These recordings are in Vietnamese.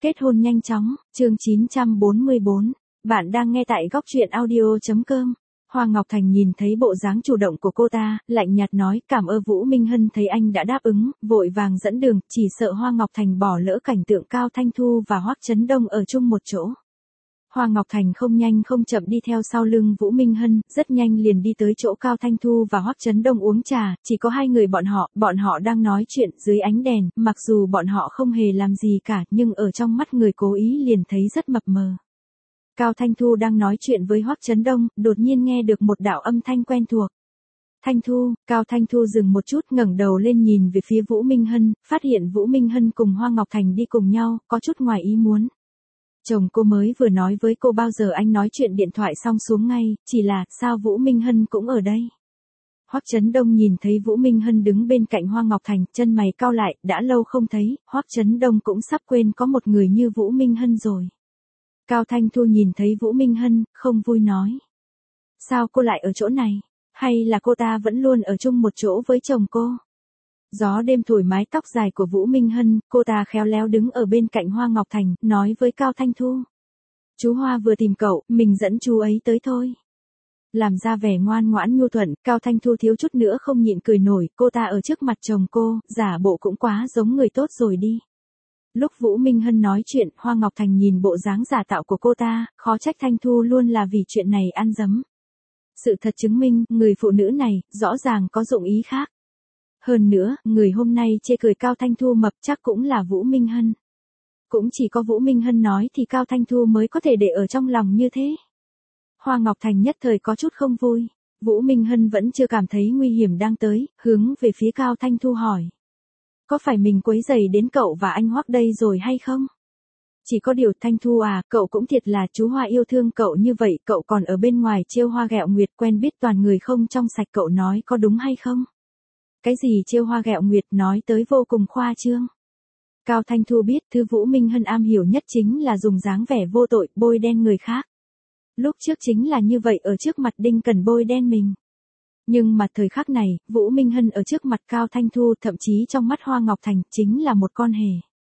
Kết hôn nhanh chóng, chương 944. Bạn đang nghe tại góc truyện audio.com. Hoa Ngọc Thành nhìn thấy bộ dáng chủ động của cô ta, lạnh nhạt nói cảm ơn. Vũ Minh Hân thấy anh đã đáp ứng, vội vàng dẫn đường, chỉ sợ Hoa Ngọc Thành bỏ lỡ cảnh tượng Cao Thanh Thu và Hoắc Chấn Đông ở chung một chỗ. Hoa Ngọc Thành không nhanh không chậm đi theo sau lưng Vũ Minh Hân, rất nhanh liền đi tới chỗ Cao Thanh Thu và Hoắc Chấn Đông uống trà, chỉ có hai người bọn họ đang nói chuyện dưới ánh đèn, mặc dù bọn họ không hề làm gì cả, nhưng ở trong mắt người cố ý liền thấy rất mập mờ. Cao Thanh Thu đang nói chuyện với Hoắc Chấn Đông, đột nhiên nghe được một đạo âm thanh quen thuộc. Thanh Thu, Cao Thanh Thu dừng một chút ngẩng đầu lên nhìn về phía Vũ Minh Hân, phát hiện Vũ Minh Hân cùng Hoa Ngọc Thành đi cùng nhau, có chút ngoài ý muốn. Chồng cô mới vừa nói với cô bao giờ anh nói chuyện điện thoại xong xuống ngay, chỉ là, sao Vũ Minh Hân cũng ở đây? Hoắc Chấn Đông nhìn thấy Vũ Minh Hân đứng bên cạnh Hoa Ngọc Thành, chân mày cau lại, đã lâu không thấy, Hoắc Chấn Đông cũng sắp quên có một người như Vũ Minh Hân rồi. Cao Thanh Thu nhìn thấy Vũ Minh Hân, không vui nói. Sao cô lại ở chỗ này? Hay là cô ta vẫn luôn ở chung một chỗ với chồng cô? Gió đêm thổi mái tóc dài của Vũ Minh Hân, cô ta khéo léo đứng ở bên cạnh Hoa Ngọc Thành, nói với Cao Thanh Thu. Chú Hoa vừa tìm cậu, mình dẫn chú ấy tới thôi. Làm ra vẻ ngoan ngoãn nhu thuận, Cao Thanh Thu thiếu chút nữa không nhịn cười nổi, cô ta ở trước mặt chồng cô, giả bộ cũng quá giống người tốt rồi đi. Lúc Vũ Minh Hân nói chuyện, Hoa Ngọc Thành nhìn bộ dáng giả tạo của cô ta, khó trách Thanh Thu luôn là vì chuyện này ăn dấm. Sự thật chứng minh, người phụ nữ này, rõ ràng có dụng ý khác. Hơn nữa, người hôm nay chê cười Cao Thanh Thu mập chắc cũng là Vũ Minh Hân. Cũng chỉ có Vũ Minh Hân nói thì Cao Thanh Thu mới có thể để ở trong lòng như thế. Hoa Ngọc Thành nhất thời có chút không vui. Vũ Minh Hân vẫn chưa cảm thấy nguy hiểm đang tới, hướng về phía Cao Thanh Thu hỏi. Có phải mình quấy rầy đến cậu và anh Hoắc đây rồi hay không? Chỉ có điều Thanh Thu à, cậu cũng thiệt là chú Hoa yêu thương cậu như vậy, cậu còn ở bên ngoài trêu hoa ghẹo nguyệt quen biết toàn người không trong sạch, cậu nói có đúng hay không? Cái gì trêu hoa ghẹo nguyệt nói tới vô cùng khoa trương. Cao Thanh Thu biết thứ Vũ Minh Hân am hiểu nhất chính là dùng dáng vẻ vô tội, bôi đen người khác. Lúc trước chính là như vậy ở trước mặt Đinh Cẩn bôi đen mình. Nhưng mà thời khắc này, Vũ Minh Hân ở trước mặt Cao Thanh Thu thậm chí trong mắt Hoa Ngọc Thành chính là một con hề.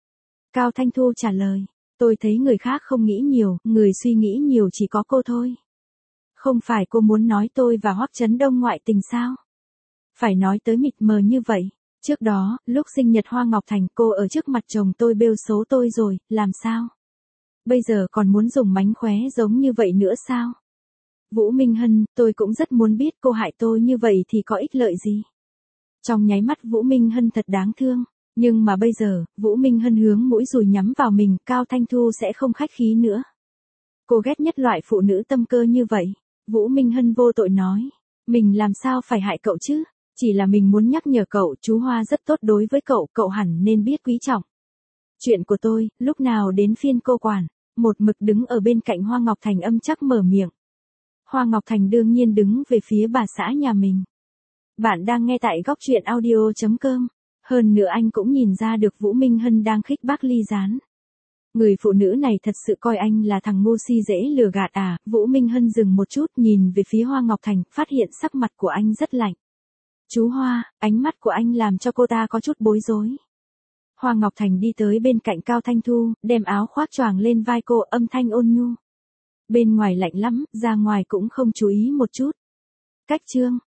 Cao Thanh Thu trả lời, tôi thấy người khác không nghĩ nhiều, người suy nghĩ nhiều chỉ có cô thôi. Không phải cô muốn nói tôi và Hoắc Chấn Đông ngoại tình sao? Phải nói tới mịt mờ như vậy. Trước đó, lúc sinh nhật Hoa Ngọc Thành cô ở trước mặt chồng tôi bêu xấu tôi rồi, làm sao? Bây giờ còn muốn dùng mánh khóe giống như vậy nữa sao? Vũ Minh Hân, tôi cũng rất muốn biết cô hại tôi như vậy thì có ích lợi gì? Trong nháy mắt Vũ Minh Hân thật đáng thương. Nhưng mà bây giờ, Vũ Minh Hân hướng mũi dùi nhắm vào mình, Cao Thanh Thu sẽ không khách khí nữa. Cô ghét nhất loại phụ nữ tâm cơ như vậy. Vũ Minh Hân vô tội nói. Mình làm sao phải hại cậu chứ? Chỉ là mình muốn nhắc nhở cậu, chú Hoa rất tốt đối với cậu, cậu hẳn nên biết quý trọng. Chuyện của tôi, lúc nào đến phiên cô quản? Một mực đứng ở bên cạnh Hoa Ngọc Thành âm chắc mở miệng. Hoa Ngọc Thành đương nhiên đứng về phía bà xã nhà mình. Bạn đang nghe tại góc truyện audio.com. Hơn nữa anh cũng nhìn ra được Vũ Minh Hân đang khích bác ly gián. Người phụ nữ này thật sự coi anh là thằng ngu si dễ lừa gạt à? Vũ Minh Hân dừng một chút nhìn về phía Hoa Ngọc Thành, phát hiện sắc mặt của anh rất lạnh. Chú Hoa, ánh mắt của anh làm cho cô ta có chút bối rối. Hoa Ngọc Thành đi tới bên cạnh Cao Thanh Thu, đem áo khoác choàng lên vai cô, âm thanh ôn nhu. Bên ngoài lạnh lắm, ra ngoài cũng không chú ý một chút. Cách chương.